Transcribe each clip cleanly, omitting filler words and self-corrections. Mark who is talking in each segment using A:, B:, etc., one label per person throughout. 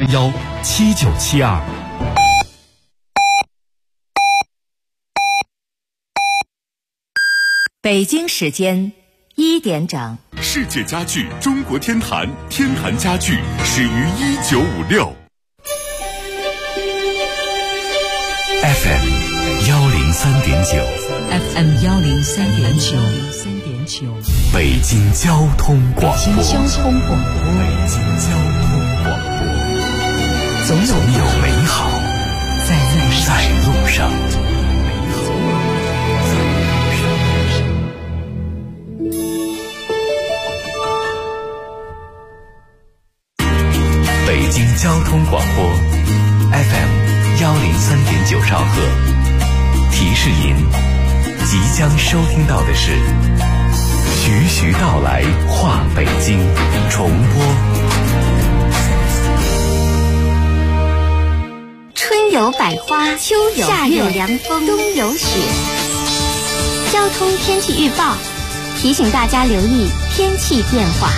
A: 010-7972。
B: 北京时间1点整。
C: 世界家具中国天坛，天坛家具始于1956。
A: FM 103.9
B: FM 103.9，
A: 北京交通广播。
B: 北京交通广播。总有美好在路上。
A: 北京交通广播 FM 103.9兆赫。提示您，即将收听到的是徐徐道来话北京重播。
D: 春有百花，秋有夏有凉风，冬有雪。交通天气预报提醒大家留意天气变化。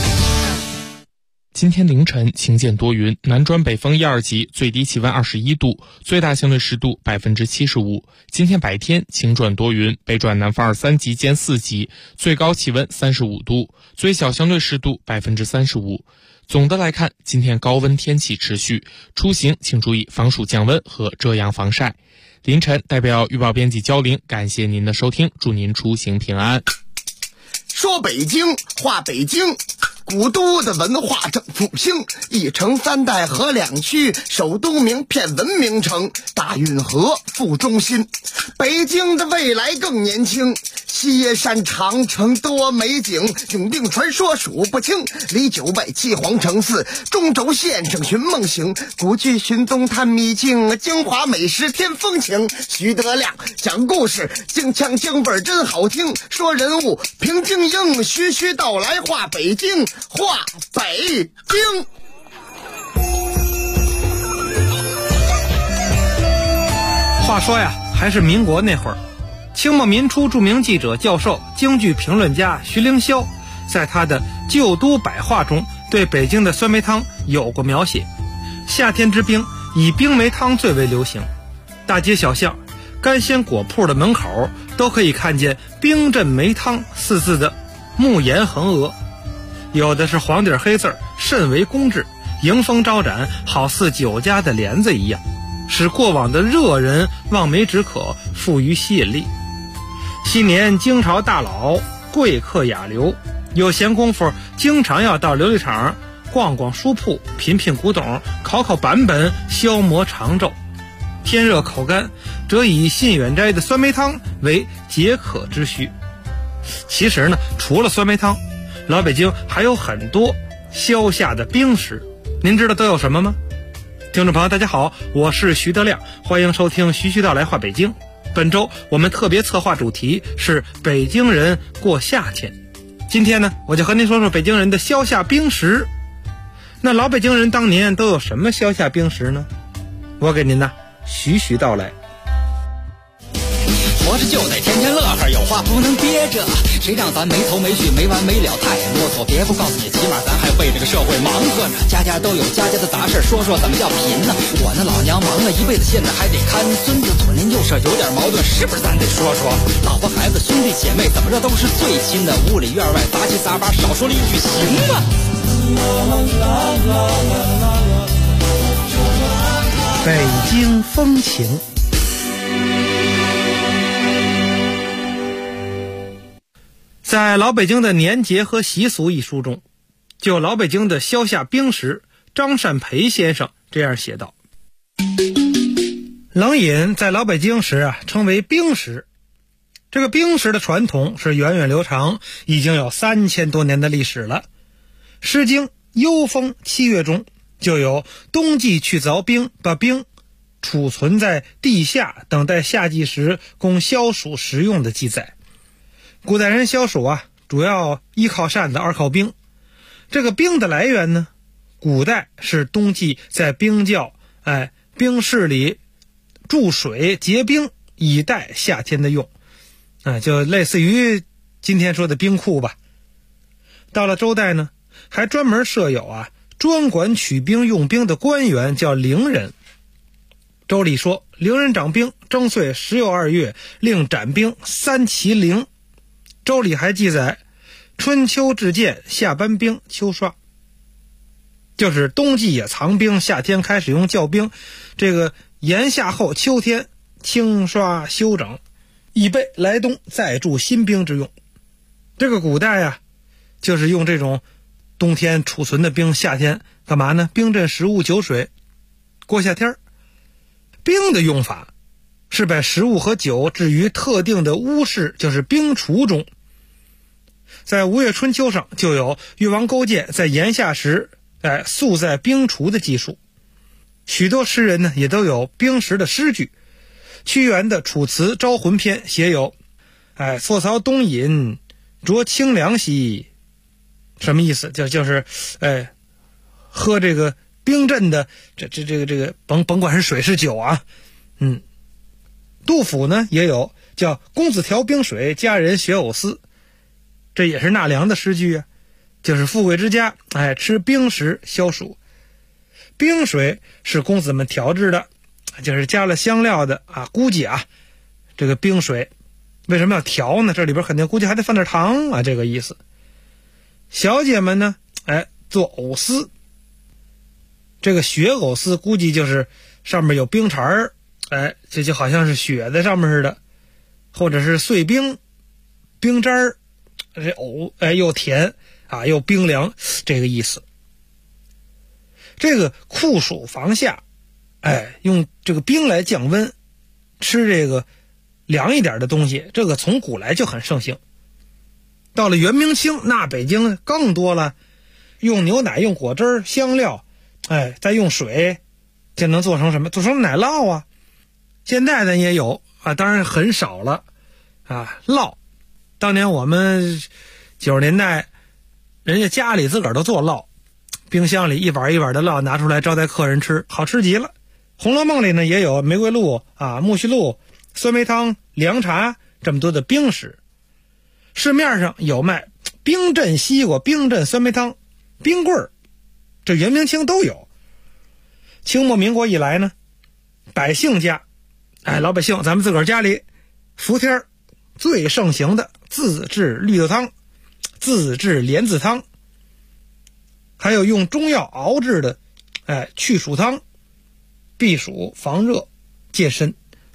E: 今天凌晨晴间多云，南转北风1、2级，最低气温21度，最大相对湿度75%。今天白天晴转多云，北转南风2、3级兼4级，最高气温35度，最小相对湿度35%。总的来看，今天高温天气持续，出行请注意防暑降温和遮阳防晒。凌晨代表预报编辑焦玲，感谢您的收听，祝您出行平安。
F: 说北京话北京，古都的文化正复兴，一城三代合两区，首都名片文明城，大运河副中心。北京的未来更年轻，西山长城多美景，永定传说数不清，离9拜七皇城寺，中轴线上寻梦行，古剧寻踪探秘境，京华美食添风情。徐德亮讲故事，京腔京味真好听，说人物平京英，徐徐道来话北京，话北京。
G: 话说呀，还是民国那会儿，清末民初著名记者、教授、京剧评论家徐凌霄，在他的《旧都百话》中对北京的酸梅汤有过描写。夏天之冰，以冰梅汤最为流行，大街小巷、干鲜果铺的门口都可以看见“冰镇梅汤”4字的木檐横额，有的是黄底黑字，甚为工致，迎风招展，好似酒家的帘子一样，使过往的热人望梅止渴，富于吸引力。昔年京朝大佬贵客雅流，有闲工夫经常要到琉璃厂逛逛书铺，品品古董，考考版本，消磨长昼。天热口干，则以信远斋的酸梅汤为解渴之需。其实呢，除了酸梅汤，老北京还有很多消夏的冰食，您知道都有什么吗？听众朋友大家好，我是徐德亮，欢迎收听徐徐道来话北京。本周我们特别策划主题是北京人过夏天。今天呢，我就和您说说北京人的消夏冰食。那老北京人当年都有什么消夏冰食呢？我给您呢徐徐道来。
H: 活着就得天天乐呵，有话不能憋着，谁让咱没头没绪没完没了太啰嗦。别不告诉你，起码咱还为这个社会忙活呢。家家都有家家的杂事，说说怎么叫贫呢？我那老娘忙了一辈子，现在还得看孙子，左邻右舍有点矛盾，是不是咱得说说？老婆孩子兄弟姐妹怎么着都是最亲的，屋里院外杂七杂八，少说了一句行吗？
G: 北京风情。在老北京的年节和习俗一书中，就老北京的消夏冰食，张善培先生这样写道：冷饮在老北京时称为冰食。这个冰食的传统是源远流长，已经有3000多年的历史了。诗经幽风7月中就有冬季去凿冰，把冰储存在地下，等待夏季时供消暑食用的记载。古代人消暑主要一靠扇子，二靠冰。这个冰的来源呢，古代是冬季在冰窖冰室里注水结冰，以待夏天的用，就类似于今天说的冰库吧。到了周代呢，还专门设有专管取兵用兵的官员叫陵人。周礼说，陵人掌兵，征岁10又2月，令斩兵3其陵。周礼还记载，春秋至建，夏班兵，秋刷，就是冬季也藏兵，夏天开始用教兵，这个炎夏后秋天清刷休整，以备来冬再驻新兵之用。这个古代啊，就是用这种冬天储存的兵，夏天干嘛呢？冰镇食物酒水，过夏天。兵的用法是把食物和酒置于特定的屋室，就是兵橱中。在吴越春秋上就有越王勾践在炎夏时宿在兵橱的记述。许多诗人呢也都有兵时的诗句。屈原的《楚辞·招魂篇》写有坐槽东饮，酌清凉兮，什么意思？就是喝这个冰镇的这个甭管是水是酒啊。杜甫呢也有叫公子调冰水，佳人学藕丝，这也是纳凉的诗句啊，就是富贵之家吃冰食消暑。冰水是公子们调制的，就是加了香料的估计这个冰水为什么要调呢？这里边肯定估计还得放点糖这个意思。小姐们呢做藕丝，这个雪藕丝估计就是上面有冰碴儿，这就好像是雪在上面似的，或者是碎冰冰渣儿，这藕又甜又冰凉，这个意思。这个酷暑防夏，用这个冰来降温，吃这个凉一点的东西，这个从古来就很盛行。到了元明清，那北京更多了，用牛奶、用果汁、香料，再用水，就能做成什么？做成奶酪啊。现在呢也有当然很少了酪。当年我们90年代，人家家里自个儿都做酪，冰箱里一碗一碗的酪拿出来招待客人吃，好吃极了。《红楼梦》里呢也有玫瑰露苜蓿露、酸梅汤、凉茶这么多的冰食。市面上有卖冰镇西瓜、冰镇酸梅汤、冰棍儿，这元明清都有。清末民国以来呢，百姓家老百姓咱们自个儿家里伏天最盛行的自制绿豆汤、自制莲子汤，还有用中药熬制的去暑汤，避暑防热健身。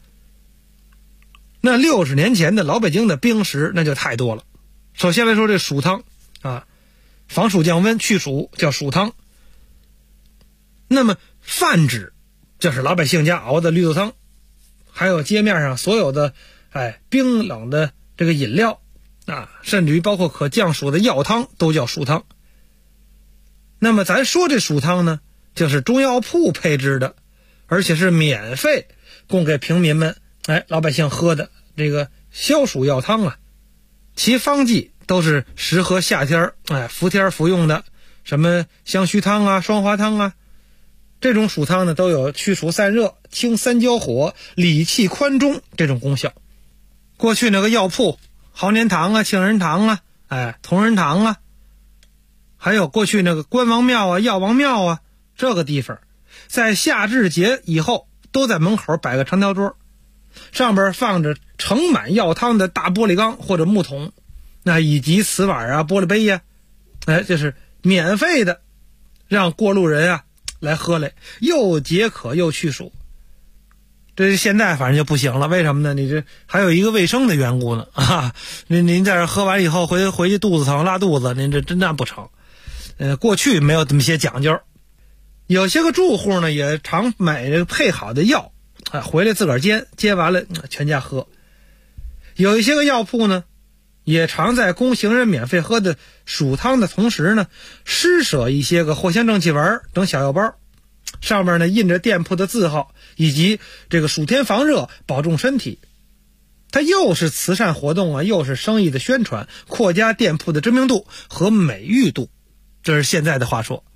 G: 那60年前的老北京的冰食那就太多了。首先来说这暑汤防暑降温去暑叫暑汤。那么泛指就是老百姓家熬的绿豆汤，还有街面上所有的冰冷的这个饮料甚至于包括可降暑的药汤都叫暑汤。那么咱说这暑汤呢，就是中药铺配制的，而且是免费供给平民们老百姓喝的这个消暑药汤其方剂都是适合夏天伏天服用的，什么香须汤双花汤这种暑汤呢都有去暑散热、清三焦火、理气宽中这种功效。过去那个药铺，豪年堂庆仁堂同仁堂还有过去那个关王庙药王庙这个地方，在夏至节以后都在门口摆个长条桌，上边放着盛满药汤的大玻璃缸或者木桶，以及瓷碗玻璃杯就是免费的让过路人来喝来，又解渴又去暑。这现在反正就不行了，为什么呢？你这还有一个卫生的缘故呢您在这喝完以后回去肚子疼拉肚子，您这真那不成。过去没有这么些讲究。有些个住户呢也常买这个配好的药回来自个儿煎完了全家喝。有一些个药铺呢也常在供行人免费喝的暑汤的同时呢，施舍一些个藿香正气丸等小药包，上面呢印着店铺的字号，以及这个暑天防热保重身体。它又是慈善活动又是生意的宣传，扩加店铺的知名度和美誉度，这是现在的话说。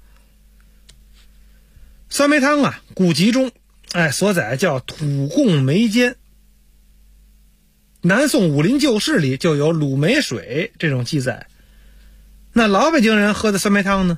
G: 酸梅汤古籍中所载叫土贡梅煎。南宋武林旧事里就有卤梅水这种记载。那老北京人喝的酸梅汤呢，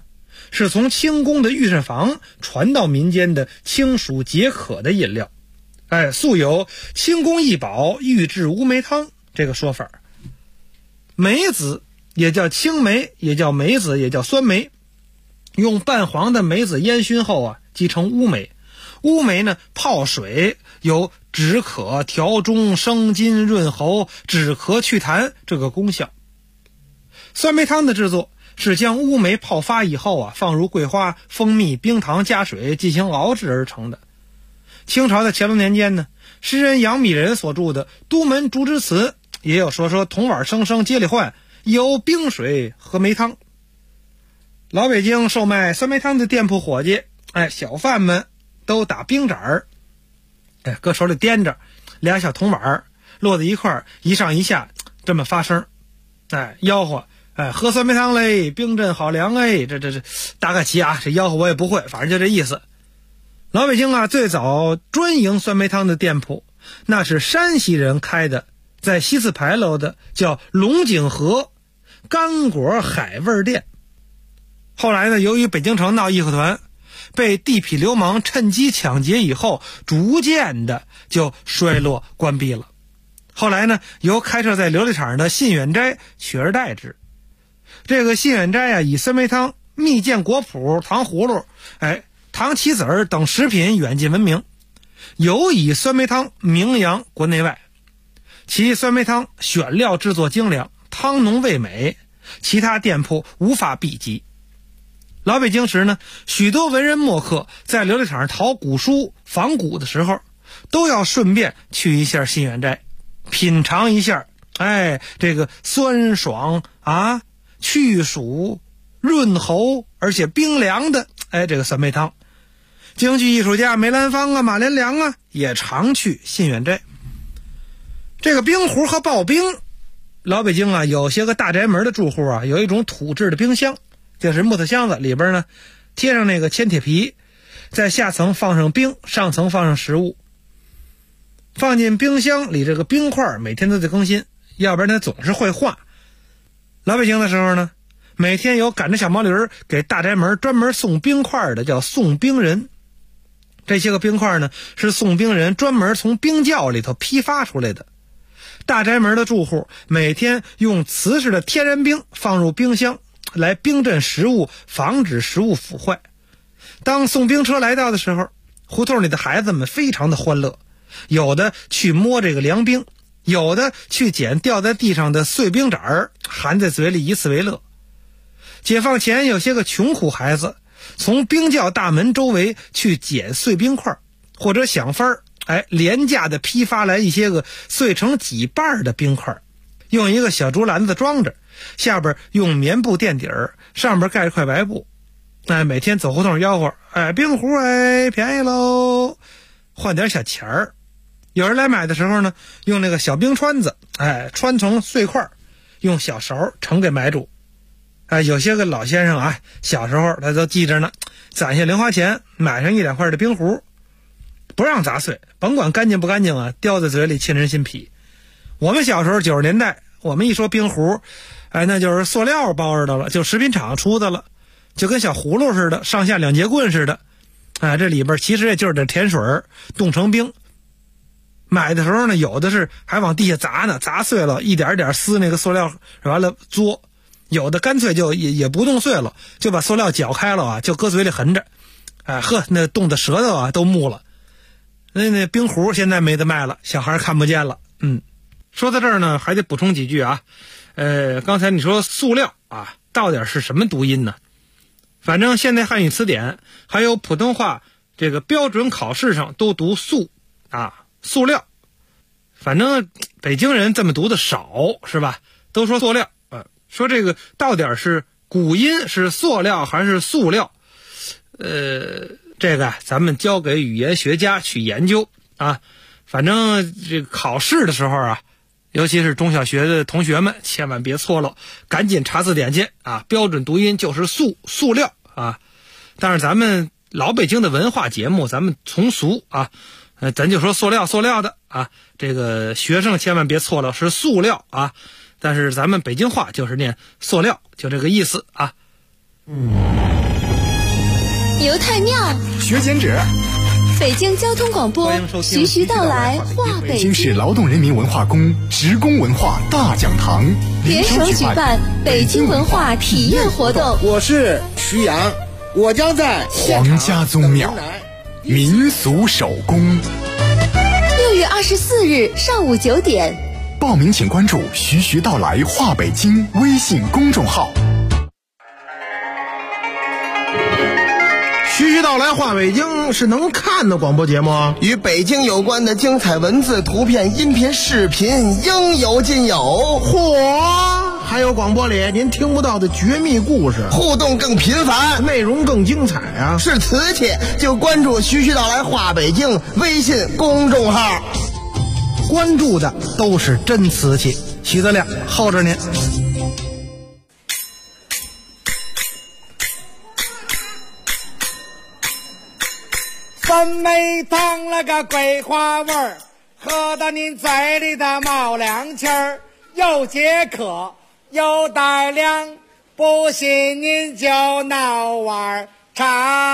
G: 是从清宫的御膳房传到民间的清暑解渴的饮料。素有清宫一宝御制乌梅汤这个说法。梅子也叫青梅，也叫梅子，也叫酸梅，用半黄的梅子烟熏后即成乌梅。乌梅呢，泡水有止渴调中、生津润喉、止咳祛痰这个功效。酸梅汤的制作是将乌梅泡发以后放入桂花、蜂蜜、冰糖加水进行熬制而成的。清朝的乾隆年间呢，诗人杨米仁所著的《都门竹枝词》也有说铜碗生生街里换，有冰水和梅汤。老北京售卖酸梅汤的店铺伙计，小贩们都打冰盏儿，搁手里掂着俩小铜碗，摞在一块儿，一上一下这么发声，吆喝，喝酸梅汤嘞，冰镇好凉这大概其这吆喝我也不会，反正就这意思。老北京最早专营酸梅汤的店铺，那是山西人开的，在西四牌楼的，叫龙井河干果海味店。后来呢，由于北京城闹义和团，被地痞流氓趁机抢劫以后，逐渐的就衰落关闭了。后来呢，由开设在琉璃厂的信远斋取而代之。这个信远斋以酸梅汤、蜜饯果脯、糖葫芦、糖棋子儿等食品远近闻名，尤以酸梅汤名扬国内外。其酸梅汤选料制作精良，汤浓味美，其他店铺无法比及。老北京时呢，许多文人墨客在琉璃厂淘古书仿古的时候，都要顺便去一下信远斋，品尝一下这个酸爽去暑润喉而且冰凉的这个酸梅汤。京剧艺术家梅兰芳马连良也常去信远斋。这个冰壶和刨冰，老北京有些个大宅门的住户有一种土制的冰箱，就是木头箱子，里边呢贴上那个铅铁皮，在下层放上冰，上层放上食物，放进冰箱里，这个冰块每天都得更新，要不然它总是会化。老北京的时候呢，每天有赶着小毛驴给大宅门专门送冰块的，叫送冰人。这些个冰块呢，是送冰人专门从冰窖里头批发出来的。大宅门的住户每天用瓷式的天然冰放入冰箱来冰镇食物，防止食物腐坏。当送冰车来到的时候，胡同里的孩子们非常的欢乐，有的去摸这个凉冰，有的去捡掉在地上的碎冰盏含在嘴里以此为乐。解放前有些个穷苦孩子从冰窖大门周围去捡碎冰块，或者想法廉价的批发来一些个碎成几瓣的冰块，用一个小竹篮子装着，下边用棉布垫底儿，上边盖一块白布。每天走胡同吆喝，冰壶便宜喽，换点小钱儿。有人来买的时候呢，用那个小冰川子，穿成碎块，用小勺盛给买主。有些个老先生小时候他都记着呢，攒下零花钱买上1-2块的冰壶，不让砸碎，甭管干净不干净叼在嘴里沁人心脾。我们小时候90年代，我们一说冰壶，那就是塑料包着的了，就食品厂出的了，就跟小葫芦似的，上下2节棍似的。这里边其实也就是点甜水冻成冰。买的时候呢，有的是还往地下砸呢，砸碎了一点点撕那个塑料，完了嘬。有的干脆就也不冻碎了，就把塑料搅开了就搁嘴里含着，那冻的舌头都木了。那冰壶现在没得卖了，小孩看不见了。说到这儿呢，还得补充几句刚才你说塑料到底是什么读音呢？反正现代汉语词典还有普通话这个标准考试上都读塑塑料。反正北京人这么读的少，是吧？都说塑料。说这个到底是古音是塑料还是塑料？这个咱们交给语言学家去研究反正这个考试的时候尤其是中小学的同学们，千万别错了，赶紧查字典去标准读音就是塑料但是咱们老北京的文化节目，咱们从俗咱就说塑料的这个学生千万别错了，是塑料但是咱们北京话就是念塑料，就这个意思
D: 牛太庙，
C: 学剪纸。
D: 北京交通广播，徐徐到来话北京。
C: 北京市劳动人民文化宫职工文化大讲堂
D: 联手举办北京文化体验活动。
F: 我是徐阳，我将在
C: 皇家宗庙民俗手工。
D: 6月24日上午9点，
C: 报名请关注“徐徐到来话北京”微信公众号。
I: 徐徐到来话北京是能看的广播节目，
F: 与北京有关的精彩文字、图片、音频、视频应有尽有。
I: 嚯！还有广播里您听不到的绝密故事，
F: 互动更频繁，
I: 内容更精彩啊！
F: 是瓷器就关注“徐徐到来话北京”微信公众号，
I: 关注的都是真瓷器。徐德亮候着您。
J: 酸梅汤那个桂花味儿，喝到您嘴里的冒凉气儿，又解渴又带凉，不信您就闹碗茶。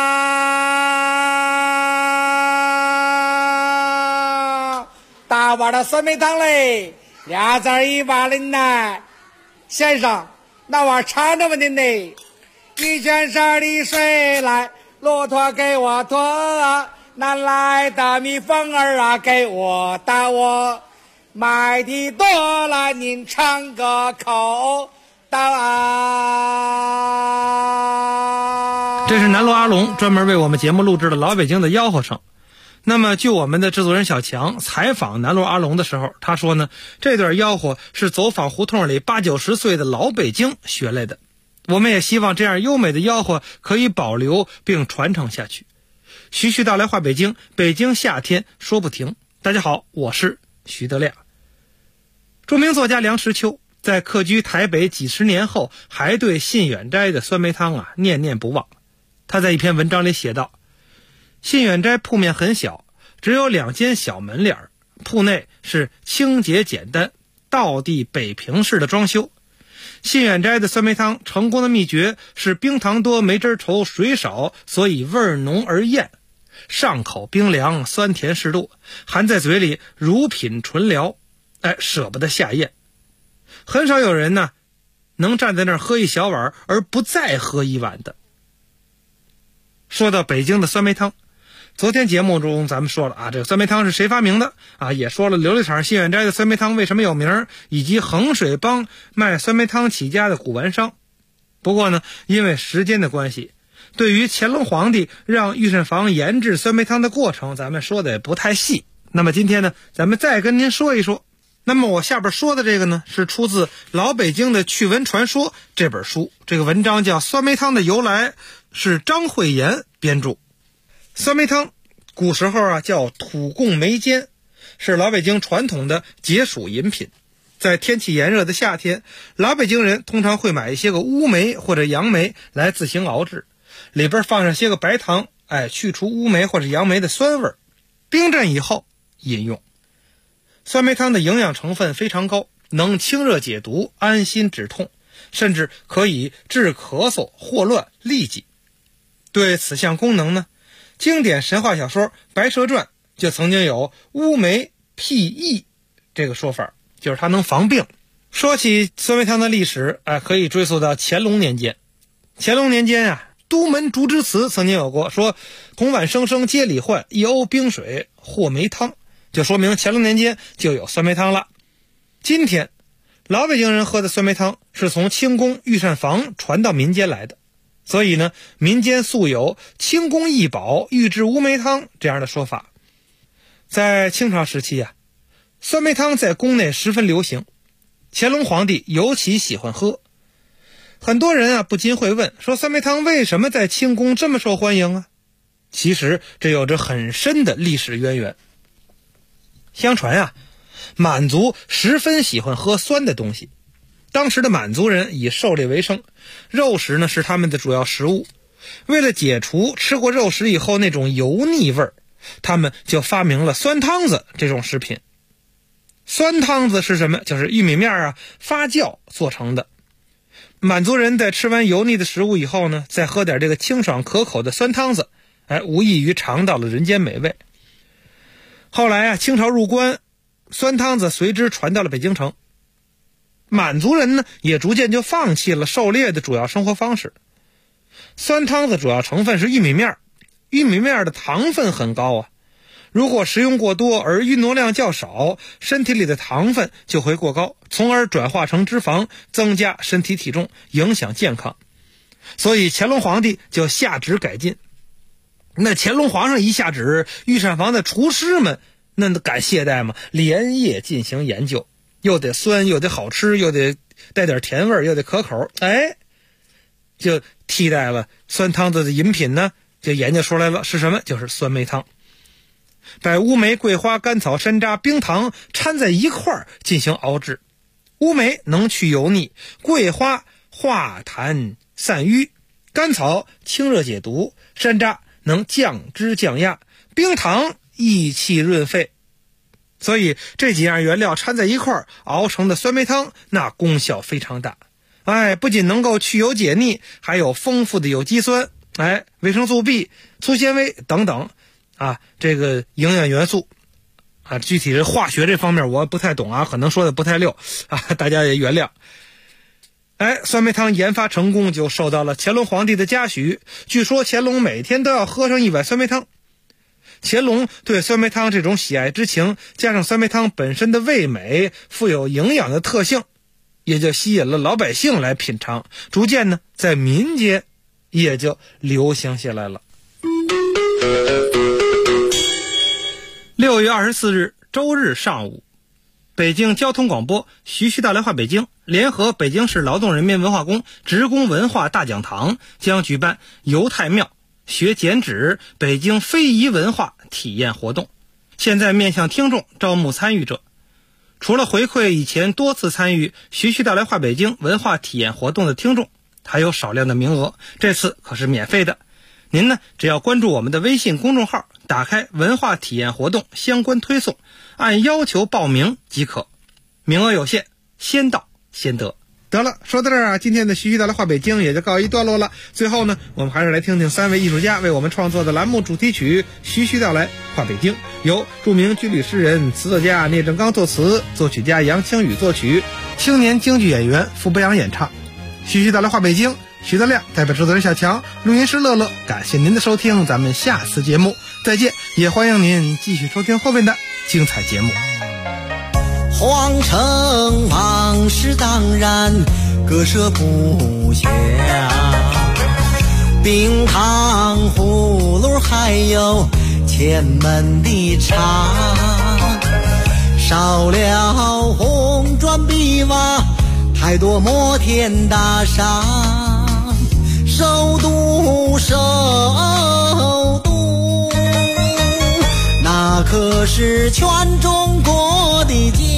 J: 大碗的酸梅汤嘞，2字1碗的奶，先生那碗茶那么的呢，1卷2的水来，骆驼给我驮，南来的蜜蜂儿啊给我打我，买的多了您尝个口道啊。
G: 这是南锣阿龙专门为我们节目录制的老北京的吆喝声。那么就我们的制作人小强采访南锣阿龙的时候，他说呢，这段吆喝是走访胡同里80、90岁的老北京学来的。我们也希望这样优美的吆喝可以保留并传承下去。徐徐到来话北京，北京夏天说不停。大家好，我是徐德亮。著名作家梁实秋在客居台北几十年后，还对信远斋的酸梅汤念念不忘。他在一篇文章里写道，信远斋铺面很小，只有2间小门脸，铺内是清洁简单道地北平式的装修。信远斋的酸梅汤成功的秘诀是冰糖多梅汁稠水少，所以味儿浓而艳，上口冰凉，酸甜适度，含在嘴里如品醇疗，舍不得下咽。很少有人呢能站在那儿喝一小碗而不再喝一碗的。说到北京的酸梅汤，昨天节目中咱们说了这个酸梅汤是谁发明的也说了琉璃厂信远斋的酸梅汤为什么有名，以及衡水帮卖酸梅汤起家的古玩商。不过呢，因为时间的关系，对于乾隆皇帝让御膳房研制酸梅汤的过程，咱们说的也不太细。那么今天呢，咱们再跟您说一说。那么我下边说的这个呢，是出自《老北京的趣闻传说》这本书，这个文章叫《酸梅汤的由来》，是张惠言编著。酸梅汤古时候叫土贡梅煎，是老北京传统的解暑饮品。在天气炎热的夏天，老北京人通常会买一些个乌梅或者杨梅来自行熬制，里边放上些个白糖，去除乌梅或者杨梅的酸味，冰镇以后饮用。酸梅汤的营养成分非常高，能清热解毒、安心止痛，甚至可以治咳嗽、霍乱、痢疾。对此项功能呢，经典神话小说《白蛇传》就曾经有乌梅辟疫这个说法，就是它能防病。说起酸梅汤的历史，可以追溯到乾隆年间。乾隆年间都门竹枝词曾经有过说，同碗生生皆罹患，1瓯冰水或梅汤，就说明乾隆年间就有酸梅汤了。今天老北京人喝的酸梅汤是从清宫御膳房传到民间来的，所以呢，民间素有清宫异宝御制乌梅汤这样的说法。在清朝时期酸梅汤在宫内十分流行，乾隆皇帝尤其喜欢喝。很多人不禁会问，说酸梅汤为什么在清宫这么受欢迎其实这有着很深的历史渊源。相传满族十分喜欢喝酸的东西，当时的满族人以狩猎为生，肉食呢是他们的主要食物。为了解除吃过肉食以后那种油腻味儿，他们就发明了酸汤子这种食品。酸汤子是什么？就是玉米面发酵做成的。 满族人在吃完油腻的食物以后呢，再喝点这个清爽可口的酸汤子，无异于尝到了人间美味。后来清朝入关，酸汤子随之传到了北京城。满族人呢，也逐渐就放弃了狩猎的主要生活方式。酸汤子主要成分是玉米面，玉米面的糖分很高啊。如果食用过多而运动量较少，身体里的糖分就会过高，从而转化成脂肪，增加身体体重，影响健康。所以乾隆皇帝就下旨改进。那乾隆皇上一下旨，御膳房的厨师们那敢懈怠吗？连夜进行研究，又得酸，又得好吃，又得带点甜味，又得可口，就替代了酸汤子的饮品呢，就研究出来了是什么？就是酸梅汤。把乌梅、桂花、甘草、山楂、冰糖掺在一块儿进行熬制。乌梅能去油腻，桂花化痰散瘀，甘草清热解毒，山楂能降脂降压，冰糖益气润肺。所以这几样原料掺在一块儿熬成的酸梅汤，那功效非常大。不仅能够去油解腻，还有丰富的有机酸，维生素 B、粗纤维等等这个营养元素具体是化学这方面我不太懂可能说的不太溜大家也原谅。酸梅汤研发成功，就受到了乾隆皇帝的嘉许。据说乾隆每天都要喝上一碗酸梅汤。乾隆对酸梅汤这种喜爱之情，加上酸梅汤本身的味美、富有营养的特性，也就吸引了老百姓来品尝，逐渐呢，在民间也就流行下来了。6月24日周日上午，北京交通广播徐徐道来话北京联合北京市劳动人民文化宫职工文化大讲堂将举办犹太庙学剪纸北京非遗文化体验活动，现在面向听众招募参与者。除了回馈以前多次参与徐徐道来话北京文化体验活动的听众，还有少量的名额，这次可是免费的。您呢，只要关注我们的微信公众号，打开文化体验活动相关推送，按要求报名即可。名额有限，先到先得。得了，说到这儿今天的徐徐道来话北京也就告一段落了。最后呢，我们还是来听听3位艺术家为我们创作的栏目主题曲《徐徐道来话北京》，由著名军旅诗人、词作家聂正刚作词，作曲家杨清宇作曲，青年京剧演员傅博洋演唱。徐徐道来话北京，徐德亮代表制作人小强，录音师乐乐，感谢您的收听，咱们下次节目再见，也欢迎您继续收听后面的精彩节目。
K: 皇城往事当然割舍不下，冰糖葫芦还有前门的茶，少了红砖碧瓦，太多摩天大厦，首都那可是全中国的家。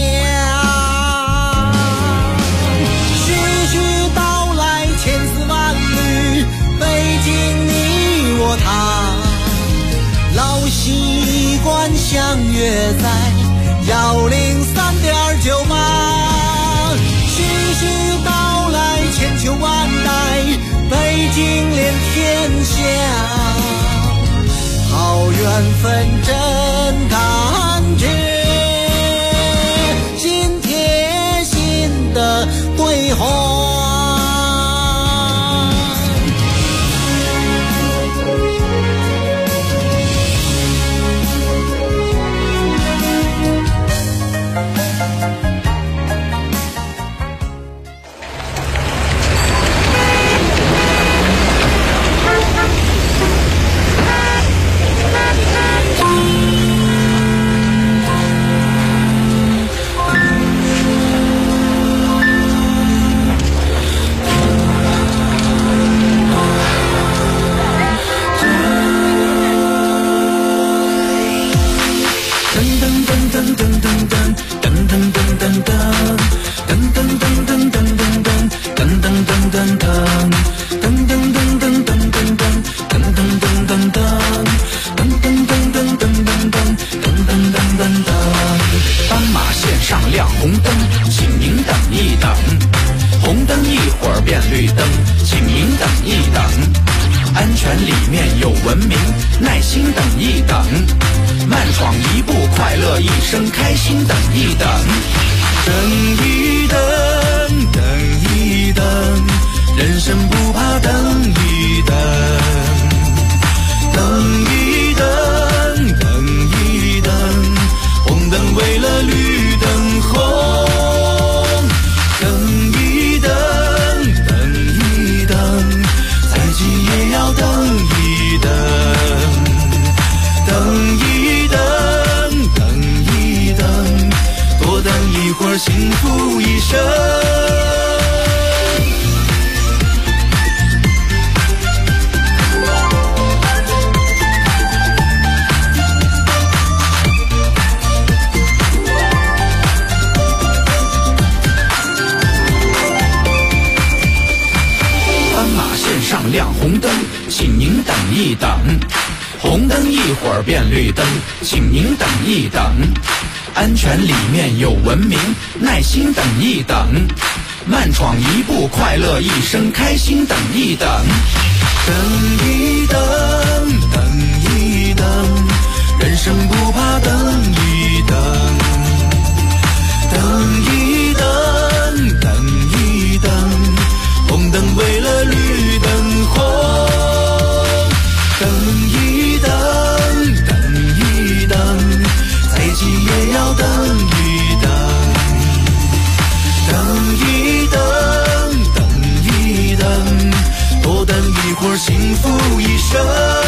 K: 徐徐道来千丝万缕，北京你我他，老习惯相约在103.98。徐徐道来千秋万代，北京连天下，好缘分真感觉，心贴心的对话。
H: 斑马线上亮红灯，请您等一等，红灯一会儿变绿灯，请您等一等。安全里面有文明，耐心等一等。慢闯一步，快乐一生，开心等一等。等一等，等一等，人生不怕等一等。等一等，等一等，红灯为了绿灯红。等一等，等一等，再急也要等一等。等一等，等一等，多等一会儿，幸福一生。上亮红灯，请您等一等。红灯一会儿变绿灯，请您等一等。安全里面有文明，耐心等一等。慢闯一步，快乐一生，开心等一等。等一等，等一等，人生不怕等一等。等一等，等一等，红灯为了绿灯红。等一等，等一等，再急也要等一等。等一等，等一等，多等一会儿，幸福一生。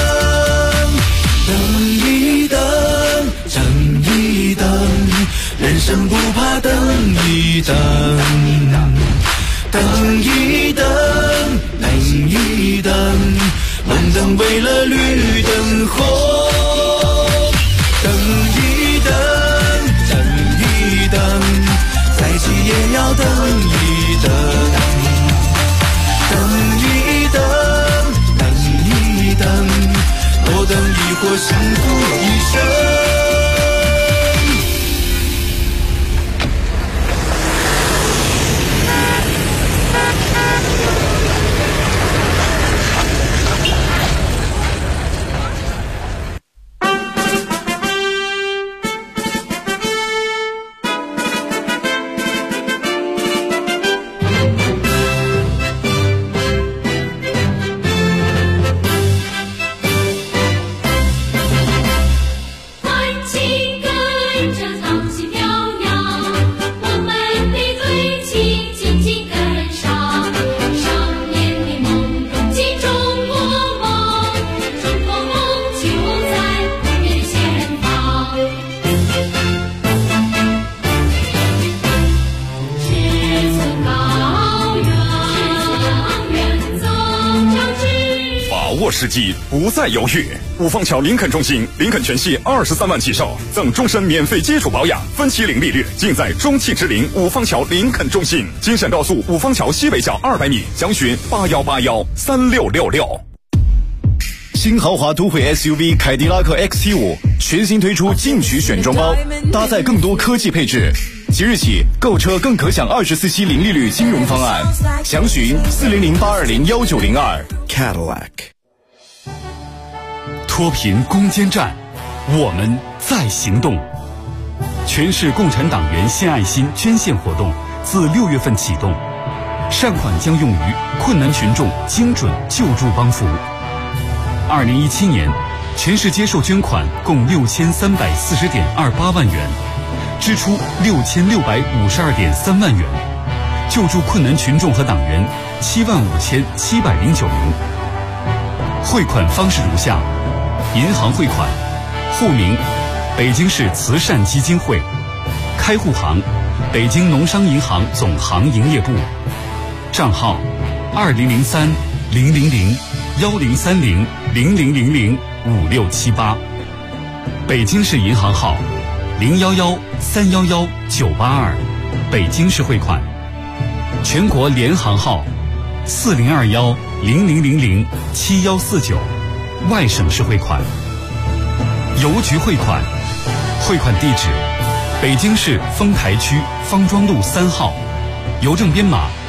H: 等一等，等一等，人生不怕等一等。等一等，等一等，红灯为了绿灯红。等一等，等一等，再急也要等一等。等一等，等一等，多等一会儿，幸福一生。
C: 世纪不再犹豫，五方桥林肯中心，林肯全系23万起售，赠终身免费基础保养，分期零利率，尽在中汽之林五方桥林肯中心。京沈高速五方桥西北角200米，详询81813666。
L: 新豪华都会 SUV 凯迪拉克 XT5 全新推出进取选装包，搭载更多科技配置。即日起购车更可享24期零利率金融方案，详询400-820-1902 Cadillac。
C: 脱贫攻坚战，我们在行动。全市共产党员献爱心捐献活动自6月份启动，善款将用于困难群众精准救助帮扶。2017年，全市接受捐款共6340.28万元，支出6652.3万元，救助困难群众和党员75709名。汇款方式如下：银行汇款，户名北京市慈善基金会，开户行北京农商银行总行营业部，账号2030-1030-1030-00005678，北京市银行号011-311-982，北京市汇款，全国联行号4021-0000-7149，外省市汇款。邮局汇款，汇款地址北京市丰台区方庄路3号，邮政编码